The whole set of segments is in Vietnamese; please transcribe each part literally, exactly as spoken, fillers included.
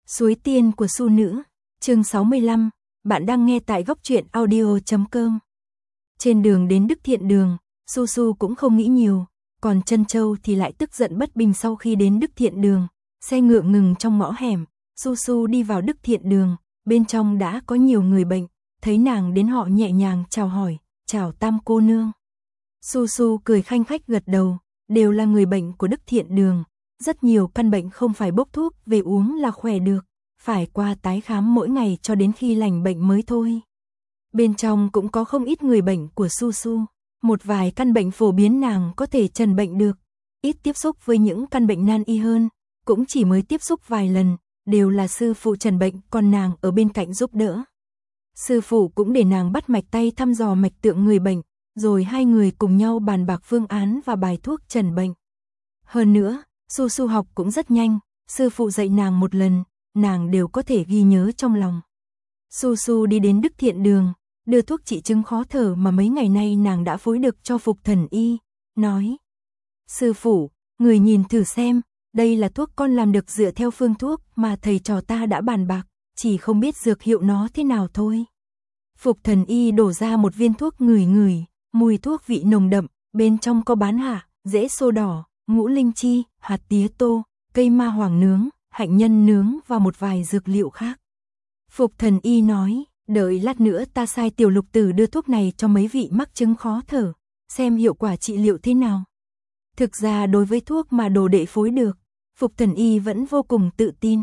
Suối tiên của Su nữ, chương sáu mươi lăm, bạn đang nghe tại góc truyện audio chấm com. Trên đường đến Đức Thiện Đường, Su Su cũng không nghĩ nhiều, còn Trân Châu thì lại tức giận bất bình. Sau khi đến Đức Thiện Đường, xe ngựa ngừng trong ngõ hẻm, Su Su đi vào Đức Thiện Đường, bên trong đã có nhiều người bệnh, thấy nàng đến họ nhẹ nhàng chào hỏi, chào Tam cô nương. Su Su cười khanh khách gật đầu, đều là người bệnh của Đức Thiện Đường. Rất nhiều căn bệnh không phải bốc thuốc về uống là khỏe được, phải qua tái khám mỗi ngày cho đến khi lành bệnh mới thôi. Bên trong cũng có không ít người bệnh của Su Su, một vài căn bệnh phổ biến nàng có thể trần bệnh được, ít tiếp xúc với những căn bệnh nan y hơn, cũng chỉ mới tiếp xúc vài lần, đều là sư phụ trần bệnh, còn nàng ở bên cạnh giúp đỡ. Sư phụ cũng để nàng bắt mạch tay thăm dò mạch tượng người bệnh, rồi hai người cùng nhau bàn bạc phương án và bài thuốc trần bệnh. Hơn nữa, Su Su học cũng rất nhanh, sư phụ dạy nàng một lần, nàng đều có thể ghi nhớ trong lòng. Su Su đi đến Đức Thiện Đường, đưa thuốc trị chứng khó thở mà mấy ngày nay nàng đã phối được cho Phục Thần Y, nói: sư phụ, người nhìn thử xem, đây là thuốc con làm được dựa theo phương thuốc mà thầy trò ta đã bàn bạc, chỉ không biết dược hiệu nó thế nào thôi. Phục Thần Y đổ ra một viên thuốc ngửi ngửi, mùi thuốc vị nồng đậm, bên trong có bán hạ, rễ xô đỏ, ngũ linh chi, hạt tía tô, cây ma hoàng nướng, hạnh nhân nướng và một vài dược liệu khác. Phục Thần Y nói: đợi lát nữa ta sai Tiểu Lục Tử đưa thuốc này cho mấy vị mắc chứng khó thở, xem hiệu quả trị liệu thế nào. Thực ra đối với thuốc mà đồ đệ phối được, Phục Thần Y vẫn vô cùng tự tin.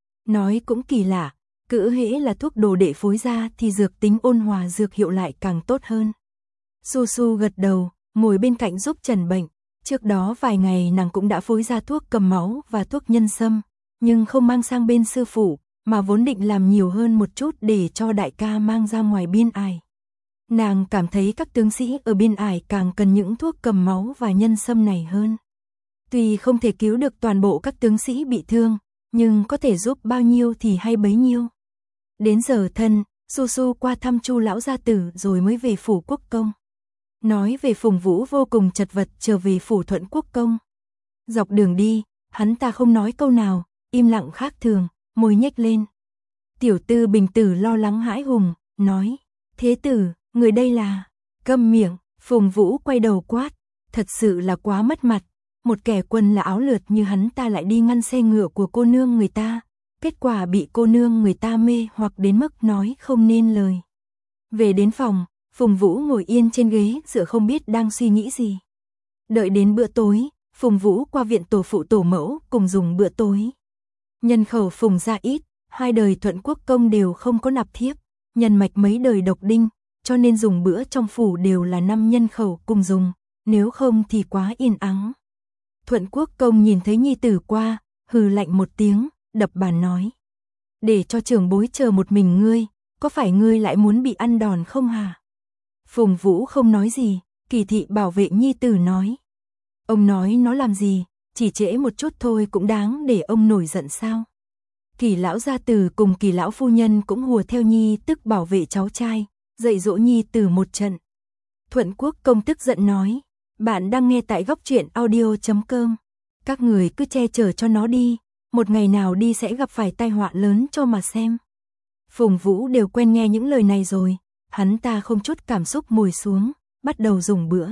Nói cũng kỳ lạ, cữ hễ là thuốc đồ đệ phối ra thì dược tính ôn hòa, dược hiệu lại càng tốt hơn. Su Su gật đầu, ngồi bên cạnh giúp trần bệnh. Trước đó vài ngày nàng cũng đã phối ra thuốc cầm máu và thuốc nhân sâm, nhưng không mang sang bên sư phụ, mà vốn định làm nhiều hơn một chút để cho đại ca mang ra ngoài biên ải. Nàng cảm thấy các tướng sĩ ở biên ải càng cần những thuốc cầm máu và nhân sâm này hơn. Tuy không thể cứu được toàn bộ các tướng sĩ bị thương, nhưng có thể giúp bao nhiêu thì hay bấy nhiêu. Đến giờ thân, Su Su qua thăm Chu lão gia tử rồi mới về phủ Quốc Công. Nói về Phùng Vũ vô cùng chật vật trở về phủ Thuận Quốc Công. Dọc đường đi, hắn ta không nói câu nào, im lặng khác thường, môi nhếch lên. Tiểu Tư Bình Tử lo lắng hãi hùng, nói: thế tử, người đây là... Câm miệng. Phùng Vũ quay đầu quát: thật sự là quá mất mặt, một kẻ quần là áo lượt như hắn ta lại đi ngăn xe ngựa của cô nương người ta, kết quả bị cô nương người ta mê hoặc đến mức nói không nên lời. Về đến phòng, Phùng Vũ ngồi yên trên ghế dựa không biết đang suy nghĩ gì. Đợi đến bữa tối, Phùng Vũ qua viện tổ phụ tổ mẫu cùng dùng bữa tối. Nhân khẩu Phùng gia ít, hai đời Thuận Quốc Công đều không có nạp thiếp, nhân mạch mấy đời độc đinh, cho nên dùng bữa trong phủ đều là năm nhân khẩu cùng dùng, nếu không thì quá yên ắng. Thuận Quốc Công nhìn thấy nhi tử qua, hừ lạnh một tiếng, đập bàn nói: để cho trưởng bối chờ một mình ngươi, có phải ngươi lại muốn bị ăn đòn không hả? Phùng Vũ không nói gì, Kỳ thị bảo vệ nhi tử nói: ông nói nó làm gì, chỉ trễ một chút thôi cũng đáng để ông nổi giận sao? Kỳ lão gia tử cùng Kỳ lão phu nhân cũng hùa theo nhi tức bảo vệ cháu trai, dạy dỗ nhi tử một trận. Thuận Quốc Công tức giận nói: bạn đang nghe tại góc truyện audio chấm com. Các người cứ che chở cho nó đi, một ngày nào đi sẽ gặp phải tai họa lớn cho mà xem. Phùng Vũ đều quen nghe những lời này rồi, hắn ta không chút cảm xúc ngồi xuống, bắt đầu dùng bữa.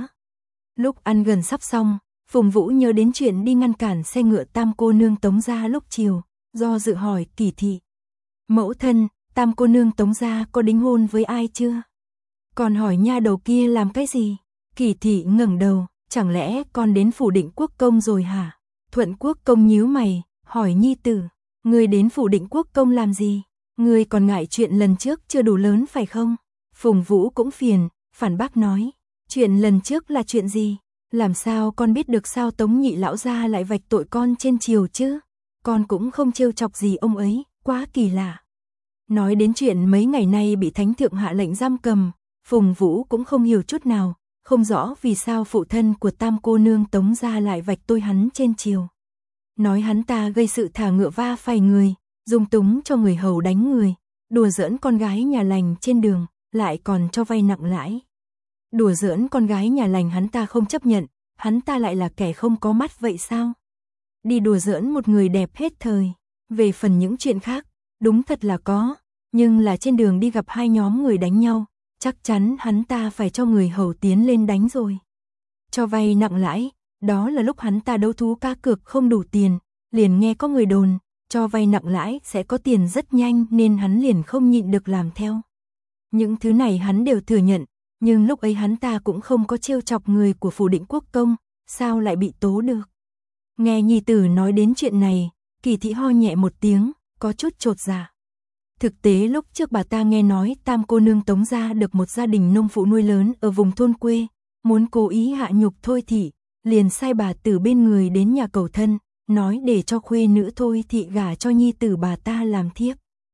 Lúc ăn gần sắp xong, Phùng Vũ nhớ đến chuyện đi ngăn cản xe ngựa Tam cô nương Tống gia lúc chiều, do dự hỏi Kỳ thị: mẫu thân, Tam cô nương Tống gia có đính hôn với ai chưa? Còn hỏi nha đầu kia làm cái gì? Kỳ thị ngẩng đầu: chẳng lẽ con đến phủ Định Quốc Công rồi hả? Thuận Quốc Công nhíu mày, hỏi nhi tử: ngươi đến phủ Định Quốc Công làm gì? Ngươi còn ngại chuyện lần trước chưa đủ lớn phải không? Phùng Vũ cũng phiền, phản bác nói: chuyện lần trước là chuyện gì? Làm sao con biết được, sao Tống nhị lão gia lại vạch tội con trên triều chứ? Con cũng không trêu chọc gì ông ấy, quá kỳ lạ. Nói đến chuyện mấy ngày nay bị thánh thượng hạ lệnh giam cầm, Phùng Vũ cũng không hiểu chút nào, không rõ vì sao phụ thân của Tam cô nương Tống gia lại vạch tội hắn trên triều. Nói hắn ta gây sự thả ngựa va phải người, dung túng cho người hầu đánh người, đùa giỡn con gái nhà lành trên đường, lại còn cho vay nặng lãi. Đùa giỡn con gái nhà lành hắn ta không chấp nhận, hắn ta lại là kẻ không có mắt vậy sao? Đi đùa giỡn một người đẹp hết thời, Về phần những chuyện khác, đúng thật là có, nhưng là trên đường đi gặp hai nhóm người đánh nhau, chắc chắn hắn ta phải cho người hầu tiến lên đánh rồi. Cho vay nặng lãi, đó là lúc hắn ta đấu thú cá cược không đủ tiền, liền nghe có người đồn, cho vay nặng lãi sẽ có tiền rất nhanh nên hắn liền không nhịn được làm theo. Những thứ này hắn đều thừa nhận, nhưng lúc ấy hắn ta cũng không có trêu chọc người của Phủ Định Quốc công, sao lại bị tố được. Nghe nhi tử nói đến chuyện này, Kỳ Thị ho nhẹ một tiếng, có chút chột dạ. Thực tế lúc trước bà ta nghe nói Tam cô nương Tống gia được một gia đình nông phụ nuôi lớn ở vùng thôn quê, muốn cố ý hạ nhục Thôi Thị, liền sai bà từ bên người đến nhà cầu thân, nói để cho khuê nữ Thôi Thị gả cho nhi tử bà ta làm thiếp.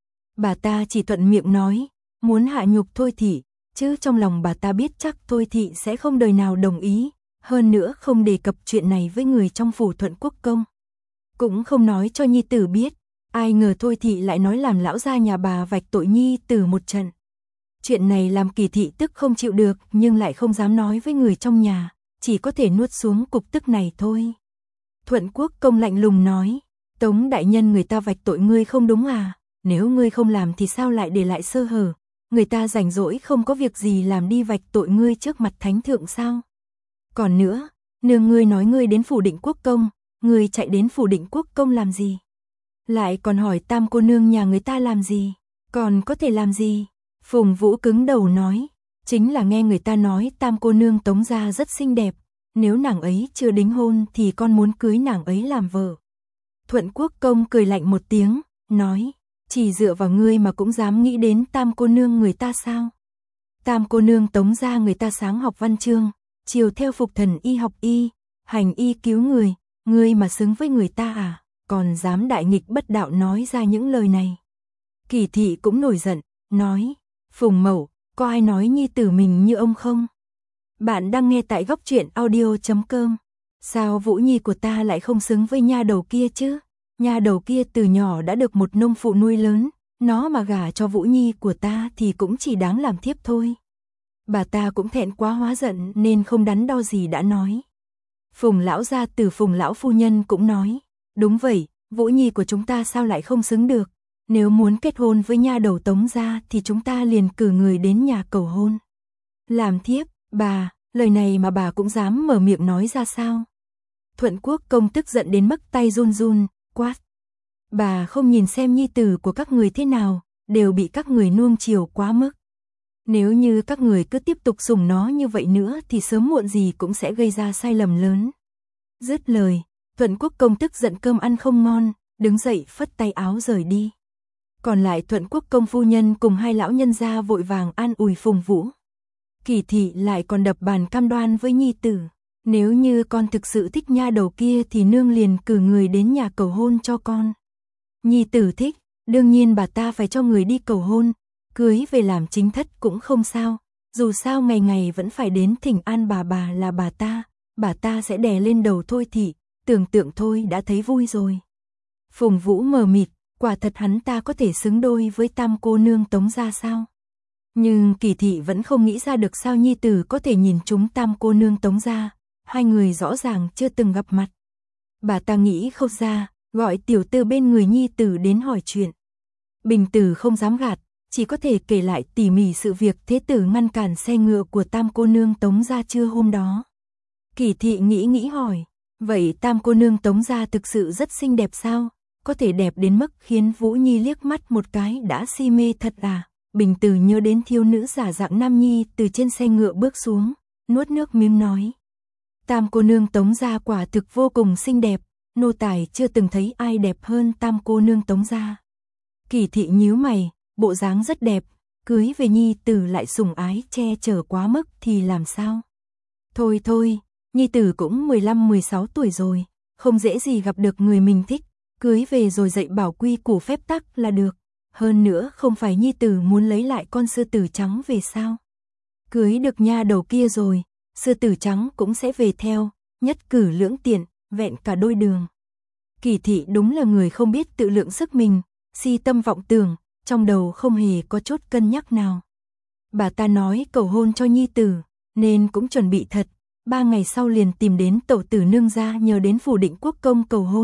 Bà ta chỉ thuận miệng nói, muốn hạ nhục Thôi Thị, chứ trong lòng bà ta biết chắc Thôi Thị sẽ không đời nào đồng ý, hơn nữa không đề cập chuyện này với người trong phủ Thuận Quốc công. Cũng không nói cho nhi tử biết, ai ngờ Thôi Thị lại nói làm lão gia nhà bà vạch tội nhi tử một trận. Chuyện này làm Kỳ Thị tức không chịu được nhưng lại không dám nói với người trong nhà, chỉ có thể nuốt xuống cục tức này thôi. Thuận Quốc công lạnh lùng nói, Tống đại nhân người ta vạch tội ngươi không đúng à, nếu ngươi không làm thì sao lại để lại sơ hở, người ta rảnh rỗi không có việc gì làm đi vạch tội ngươi trước mặt thánh thượng sao. Còn nữa, nương ngươi nói ngươi đến Phủ Định Quốc công, ngươi chạy đến Phủ Định Quốc công làm gì? Lại còn hỏi Tam cô nương nhà người ta làm gì? Còn có thể làm gì? Phùng Vũ cứng đầu nói, chính là nghe người ta nói Tam cô nương Tống gia rất xinh đẹp, nếu nàng ấy chưa đính hôn thì con muốn cưới nàng ấy làm vợ. Thuận Quốc công cười lạnh một tiếng, nói, chỉ dựa vào ngươi mà cũng dám nghĩ đến Tam cô nương người ta sao? Tam cô nương Tống gia người ta sáng học văn chương, chiều theo phục thần y học y, hành y cứu người, ngươi mà xứng với người ta à, còn dám đại nghịch bất đạo nói ra những lời này. Kỳ Thị cũng nổi giận, nói, Phùng Mậu, có ai nói nhi tử mình như ông không? Bạn đang nghe tại góc truyện audio chấm com. Sao Vũ Nhi của ta lại không xứng với nha đầu kia chứ? Nha đầu kia từ nhỏ đã được một nông phụ nuôi lớn, nó mà gả cho Vũ Nhi của ta thì cũng chỉ đáng làm thiếp thôi. Bà ta cũng thẹn quá hóa giận nên không đắn đo gì đã nói. Phùng lão gia từ Phùng lão phu nhân cũng nói, đúng vậy, Vũ Nhi của chúng ta sao lại không xứng được? Nếu muốn kết hôn với nha đầu Tống gia thì chúng ta liền cử người đến nhà cầu hôn. Làm thiếp, bà, lời này mà bà cũng dám mở miệng nói ra sao? Thuận Quốc công tức giận đến mức tay run run, quát. Bà không nhìn xem nhi tử của các người thế nào, đều bị các người nuông chiều quá mức. Nếu như các người cứ tiếp tục sủng nó như vậy nữa thì sớm muộn gì cũng sẽ gây ra sai lầm lớn. Dứt lời, Thuận Quốc công tức giận cơm ăn không ngon, đứng dậy phất tay áo rời đi. Còn lại Thuận Quốc công phu nhân cùng hai lão nhân gia vội vàng an ủi Phùng Vũ. Kỳ Thị lại còn đập bàn cam đoan với nhi tử, nếu như con thực sự thích nha đầu kia thì nương liền cử người đến nhà cầu hôn cho con. Nhi tử thích, đương nhiên bà ta phải cho người đi cầu hôn, cưới về làm chính thất cũng không sao, dù sao ngày ngày vẫn phải đến thỉnh an bà bà là bà ta, bà ta sẽ đè lên đầu Thôi Thị, tưởng tượng thôi đã thấy vui rồi. Phùng Vũ mờ mịt, quả thật hắn ta có thể xứng đôi với Tam cô nương Tống gia sao? Nhưng Kỳ Thị vẫn không nghĩ ra được sao nhi tử có thể nhìn trúng Tam cô nương Tống gia, hai người rõ ràng chưa từng gặp mặt. Bà ta nghĩ không ra, gọi tiểu tư bên người nhi tử đến hỏi chuyện. Bình Tử không dám gạt, chỉ có thể kể lại tỉ mỉ sự việc thế tử ngăn cản xe ngựa của Tam cô nương Tống gia trưa hôm đó. Kỳ Thị nghĩ nghĩ hỏi, vậy Tam cô nương Tống gia thực sự rất xinh đẹp sao? Có thể đẹp đến mức khiến Vũ Nhi liếc mắt một cái đã si mê thật à? Bình Tử nhớ đến thiếu nữ giả dạng Nam Nhi từ trên xe ngựa bước xuống, nuốt nước miếng nói. Tam cô nương Tống gia quả thực vô cùng xinh đẹp, nô tài chưa từng thấy ai đẹp hơn Tam cô nương Tống gia. Kỳ Thị nhíu mày, bộ dáng rất đẹp, cưới về nhi tử lại sủng ái che chở quá mức thì làm sao? Thôi thôi, nhi tử cũng mười lăm mười sáu tuổi rồi, không dễ gì gặp được người mình thích, cưới về rồi dạy bảo quy củ phép tắc là được. Hơn nữa không phải nhi tử muốn lấy lại con sư tử trắng về sao? Cưới được nha đầu kia rồi, sư tử trắng cũng sẽ về theo, nhất cử lưỡng tiện, vẹn cả đôi đường. Kỳ Thị đúng là người không biết tự lượng sức mình, si tâm vọng tưởng, trong đầu không hề có chốt cân nhắc nào. Bà ta nói cầu hôn cho nhi tử, nên cũng chuẩn bị thật, ba ngày sau liền tìm đến tẩu tử nương gia nhờ đến Phủ Định Quốc công cầu hôn.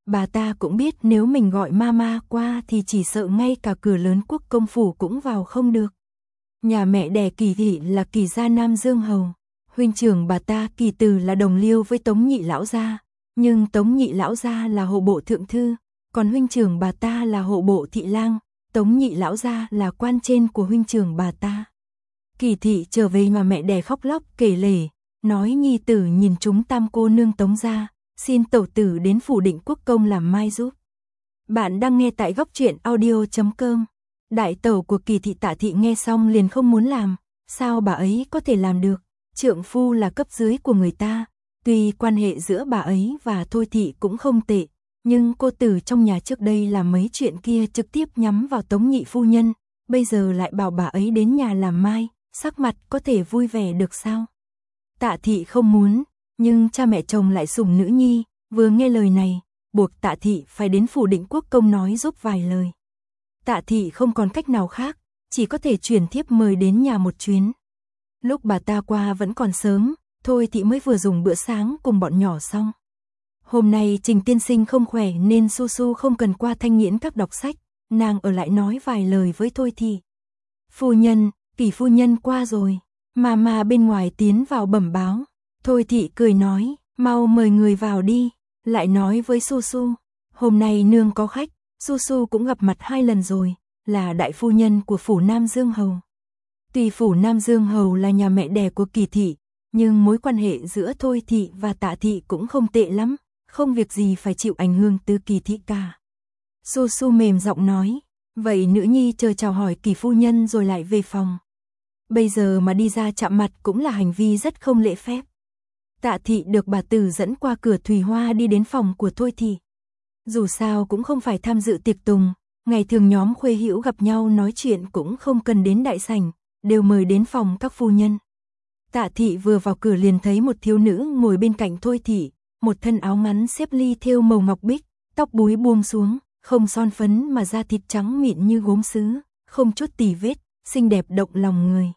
Bà ta cũng biết nếu mình gọi mama qua thì chỉ sợ ngay cả cửa lớn quốc công phủ cũng vào không được. Nhà mẹ đẻ Kỳ thị là Kỳ gia Nam Dương Hầu. Huynh trưởng bà ta Kỳ Từ là đồng liêu với Tống Nhị lão gia, nhưng Tống Nhị lão gia là hộ bộ thượng thư, còn huynh trưởng bà ta là hộ bộ thị lang, Tống Nhị lão gia là quan trên của huynh trưởng bà ta. Kỳ thị trở về mà mẹ đẻ khóc lóc kể lể, nói nhi tử nhìn chúng tam cô nương Tống gia, xin tẩu tử đến phủ Định Quốc công làm mai giúp. Bạn đang nghe tại góc truyện audio chấm com. Đại tẩu của Kỳ thị Tạ thị nghe xong liền không muốn làm, sao bà ấy có thể làm được, trượng phu là cấp dưới của người ta, tuy quan hệ giữa bà ấy và Thôi thị cũng không tệ, nhưng cô tử trong nhà trước đây làm mấy chuyện kia trực tiếp nhắm vào Tống nhị phu nhân, bây giờ lại bảo bà ấy đến nhà làm mai, sắc mặt có thể vui vẻ được sao? Tạ thị không muốn, nhưng cha mẹ chồng lại sủng nữ nhi, vừa nghe lời này, buộc Tạ thị phải đến phủ Định Quốc công nói giúp vài lời. Tạ thị không còn cách nào khác, chỉ có thể chuyển thiếp mời đến nhà một chuyến. Lúc bà ta qua vẫn còn sớm, Thôi thị mới vừa dùng bữa sáng cùng bọn nhỏ xong. Hôm nay Trình tiên sinh không khỏe nên Su Su không cần qua Thanh Nghiễn các đọc sách, nàng ở lại nói vài lời với Thôi thị. Phu nhân, Kỳ phu nhân qua rồi, mà mà bên ngoài tiến vào bẩm báo. Thôi thị cười nói, mau mời người vào đi, lại nói với Su Su, hôm nay nương có khách, Su Su cũng gặp mặt hai lần rồi, là đại phu nhân của phủ Nam Dương Hầu. Tuy phủ Nam Dương Hầu là nhà mẹ đẻ của Kỳ thị, nhưng mối quan hệ giữa Thôi thị và Tạ thị cũng không tệ lắm, không việc gì phải chịu ảnh hưởng từ Kỳ thị cả. Su Su mềm giọng nói, vậy nữ nhi chờ chào hỏi Kỳ phu nhân rồi lại về phòng. Bây giờ mà đi ra chạm mặt cũng là hành vi rất không lễ phép. Tạ thị được bà Tử dẫn qua cửa thủy hoa đi đến phòng của Thôi thị. Dù sao cũng không phải tham dự tiệc tùng, ngày thường nhóm khuê hữu gặp nhau nói chuyện cũng không cần đến đại sảnh, đều mời đến phòng các phu nhân. Tạ thị vừa vào cửa liền thấy một thiếu nữ ngồi bên cạnh Thôi thị, một thân áo ngắn xếp ly thêu màu ngọc bích, tóc búi buông xuống, không son phấn mà da thịt trắng mịn như gốm sứ, không chút tì vết, xinh đẹp động lòng người.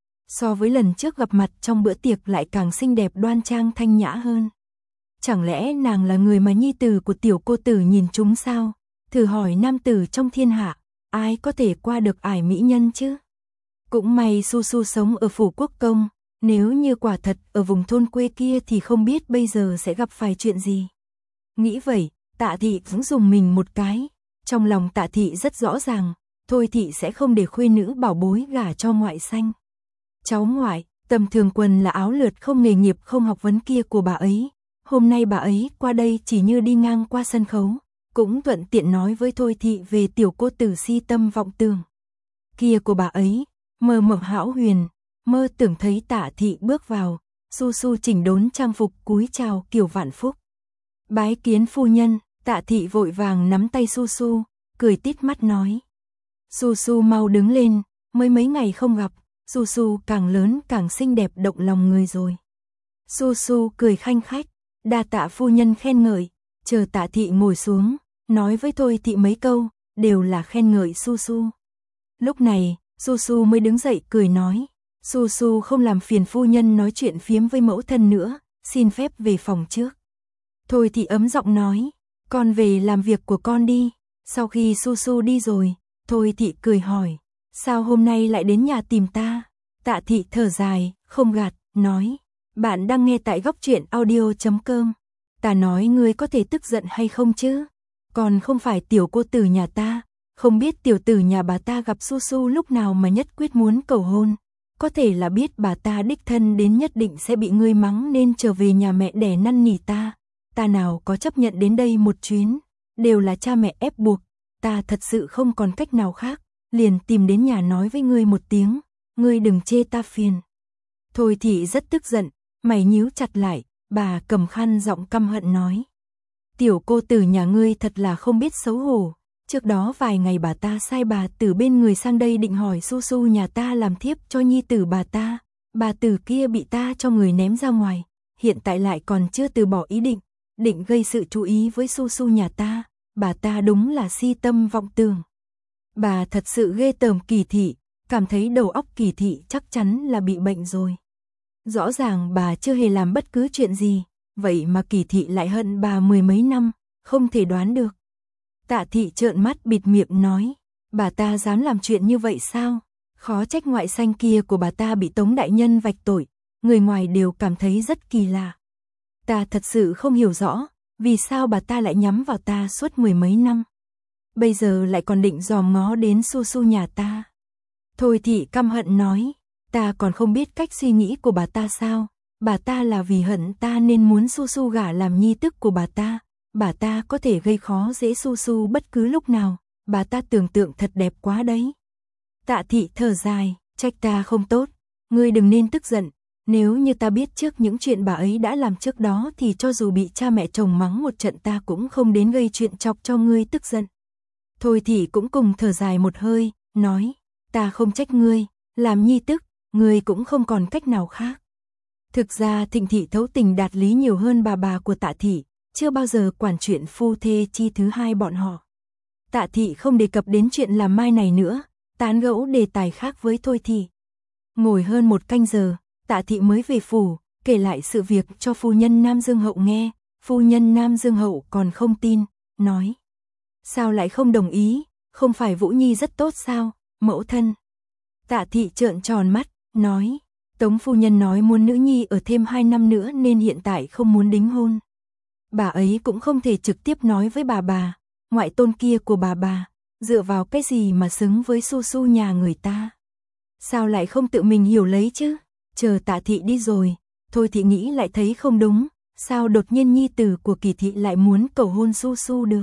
So với lần trước gặp mặt trong bữa tiệc lại càng xinh đẹp đoan trang thanh nhã hơn. Chẳng lẽ nàng là người mà nhi tử của tiểu cô tử nhìn chúng sao? Thử hỏi nam tử trong thiên hạ, ai có thể qua được ải mỹ nhân chứ? Cũng may Su Su sống ở phủ quốc công, nếu như quả thật ở vùng thôn quê kia thì không biết bây giờ sẽ gặp phải chuyện gì. Nghĩ vậy, Tạ thị cũng dùng mình một cái, trong lòng Tạ thị rất rõ ràng, Thôi thị sẽ không để khuê nữ bảo bối gả cho ngoại xanh. Cháu ngoại, tầm thường quần là áo lượt không nghề nghiệp không học vấn kia của bà ấy, hôm nay bà ấy qua đây chỉ như đi ngang qua sân khấu, cũng thuận tiện nói với Thôi thị về tiểu cô tử si tâm vọng tưởng kia của bà ấy, mơ mộng hão huyền, mơ tưởng thấy Tạ thị bước vào, Su Su chỉnh đốn trang phục cúi chào kiểu vạn phúc. Bái kiến phu nhân, Tạ thị vội vàng nắm tay Su Su, cười tít mắt nói. Su Su mau đứng lên, mới mấy ngày không gặp, Su Su càng lớn càng xinh đẹp động lòng người rồi. Su Su cười khanh khách, đa tạ phu nhân khen ngợi, chờ Tạ thị ngồi xuống, nói với Thôi thị mấy câu, đều là khen ngợi Su Su. Lúc này, Su Su mới đứng dậy cười nói, Su Su không làm phiền phu nhân nói chuyện phiếm với mẫu thân nữa, xin phép về phòng trước. Thôi thị ấm giọng nói, con về làm việc của con đi. Sau khi Su Su đi rồi, Thôi thị cười hỏi, sao hôm nay lại đến nhà tìm ta? Tạ thị thở dài, không gạt, nói, bạn đang nghe tại góc truyện audio chấm com. Ta nói ngươi có thể tức giận hay không chứ? Còn không phải tiểu cô tử nhà ta, không biết tiểu tử nhà bà ta gặp Su Su lúc nào mà nhất quyết muốn cầu hôn. Có thể là biết bà ta đích thân đến nhất định sẽ bị ngươi mắng nên trở về nhà mẹ đẻ năn nỉ ta. Ta nào có chấp nhận đến đây một chuyến, đều là cha mẹ ép buộc, ta thật sự không còn cách nào khác, liền tìm đến nhà nói với ngươi một tiếng, ngươi đừng chê ta phiền. Thôi thị rất tức giận, mày nhíu chặt lại, bà cầm khăn giọng căm hận nói. Tiểu cô tử nhà ngươi thật là không biết xấu hổ, trước đó vài ngày bà ta sai bà tử bên người sang đây định hỏi Su Su nhà ta làm thiếp cho nhi tử bà ta, bà tử kia bị ta cho người ném ra ngoài, hiện tại lại còn chưa từ bỏ ý định, định gây sự chú ý với Su Su nhà ta, bà ta đúng là si tâm vọng tưởng. Bà thật sự ghê tởm Kỳ thị, cảm thấy đầu óc Kỳ thị chắc chắn là bị bệnh rồi. Rõ ràng bà chưa hề làm bất cứ chuyện gì, vậy mà Kỳ thị lại hận bà mười mấy năm, không thể đoán được. Tạ thị trợn mắt bịt miệng nói, bà ta dám làm chuyện như vậy sao? Khó trách ngoại sanh kia của bà ta bị Tống đại nhân vạch tội, người ngoài đều cảm thấy rất kỳ lạ. Ta thật sự không hiểu rõ, vì sao bà ta lại nhắm vào ta suốt mười mấy năm. Bây giờ lại còn định dòm ngó đến Su Su nhà ta. Thôi thị căm hận nói, ta còn không biết cách suy nghĩ của bà ta sao, bà ta là vì hận ta nên muốn Su Su gả làm nhi tức của bà ta, bà ta có thể gây khó dễ Su Su bất cứ lúc nào, bà ta tưởng tượng thật đẹp quá đấy. Tạ thị thở dài, trách ta không tốt, ngươi đừng nên tức giận, nếu như ta biết trước những chuyện bà ấy đã làm trước đó thì cho dù bị cha mẹ chồng mắng một trận ta cũng không đến gây chuyện chọc cho ngươi tức giận. Thôi thị cũng cùng thở dài một hơi, nói, ta không trách ngươi, làm nhi tức, ngươi cũng không còn cách nào khác. Thực ra Thịnh thị thấu tình đạt lý nhiều hơn bà bà của Tạ thị, chưa bao giờ quản chuyện phu thê chi thứ hai bọn họ. Tạ thị không đề cập đến chuyện làm mai này nữa, tán gẫu đề tài khác với Thôi thị. Ngồi hơn một canh giờ, Tạ thị mới về phủ, kể lại sự việc cho phu nhân Nam Dương Hậu nghe, phu nhân Nam Dương Hậu còn không tin, nói. Sao lại không đồng ý, không phải Vũ Nhi rất tốt sao, mẫu thân. Tạ thị trợn tròn mắt, nói, Tống phu nhân nói muốn nữ nhi ở thêm hai năm nữa nên hiện tại không muốn đính hôn. Bà ấy cũng không thể trực tiếp nói với bà bà, ngoại tôn kia của bà bà, dựa vào cái gì mà xứng với Su Su nhà người ta. Sao lại không tự mình hiểu lấy chứ, chờ Tạ thị đi rồi, Thôi thị nghĩ lại thấy không đúng, sao đột nhiên nhi tử của Kỳ thị lại muốn cầu hôn Su Su được.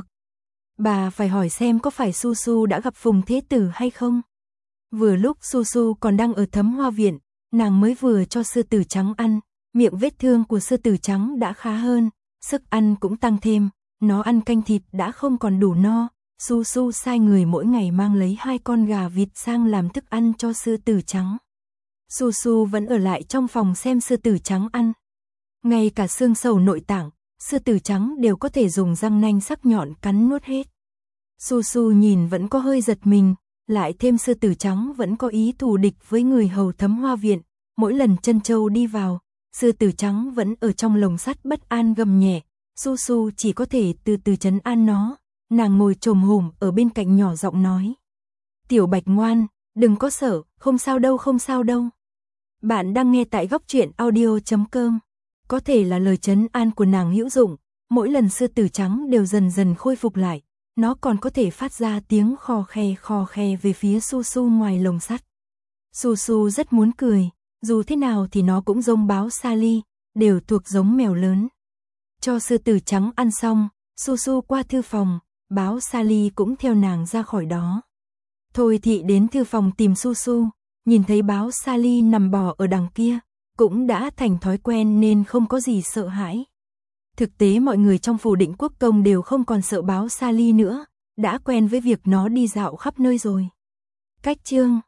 Bà phải hỏi xem có phải Su Su đã gặp Phùng Thế Tử hay không. Vừa lúc Su Su còn đang ở Thấm Hoa Viện, nàng mới vừa cho sư tử trắng ăn, miệng vết thương của sư tử trắng đã khá hơn, sức ăn cũng tăng thêm, nó ăn canh thịt đã không còn đủ no. Su Su sai người mỗi ngày mang lấy hai con gà vịt sang làm thức ăn cho sư tử trắng. Su Su vẫn ở lại trong phòng xem sư tử trắng ăn. Ngay cả xương sầu nội tạng, sư tử trắng đều có thể dùng răng nanh sắc nhọn cắn nuốt hết. Su Su nhìn vẫn có hơi giật mình, lại thêm sư tử trắng vẫn có ý thù địch với người hầu Thấm Hoa Viện. Mỗi lần Trân Châu đi vào, sư tử trắng vẫn ở trong lồng sắt bất an gầm nhẹ. Su Su chỉ có thể từ từ trấn an nó. Nàng ngồi chồm hổm ở bên cạnh nhỏ giọng nói. Tiểu Bạch ngoan, đừng có sợ, không sao đâu không sao đâu. Bạn đang nghe tại góc truyện audio chấm com. Có thể là lời trấn an của nàng hữu dụng, mỗi lần sư tử trắng đều dần dần khôi phục lại. Nó còn có thể phát ra tiếng khò khe khò khe về phía Su Su ngoài lồng sắt. Su Su rất muốn cười, dù thế nào thì nó cũng giống báo Sally, đều thuộc giống mèo lớn. Cho sư tử trắng ăn xong, Su Su qua thư phòng, báo Sally cũng theo nàng ra khỏi đó. Thôi thị đến thư phòng tìm Su Su, nhìn thấy báo Sally nằm bò ở đằng kia, cũng đã thành thói quen nên không có gì sợ hãi. Thực tế mọi người trong phủ Định Quốc Công đều không còn sợ báo Sally nữa, đã quen với việc nó đi dạo khắp nơi rồi. Cách chương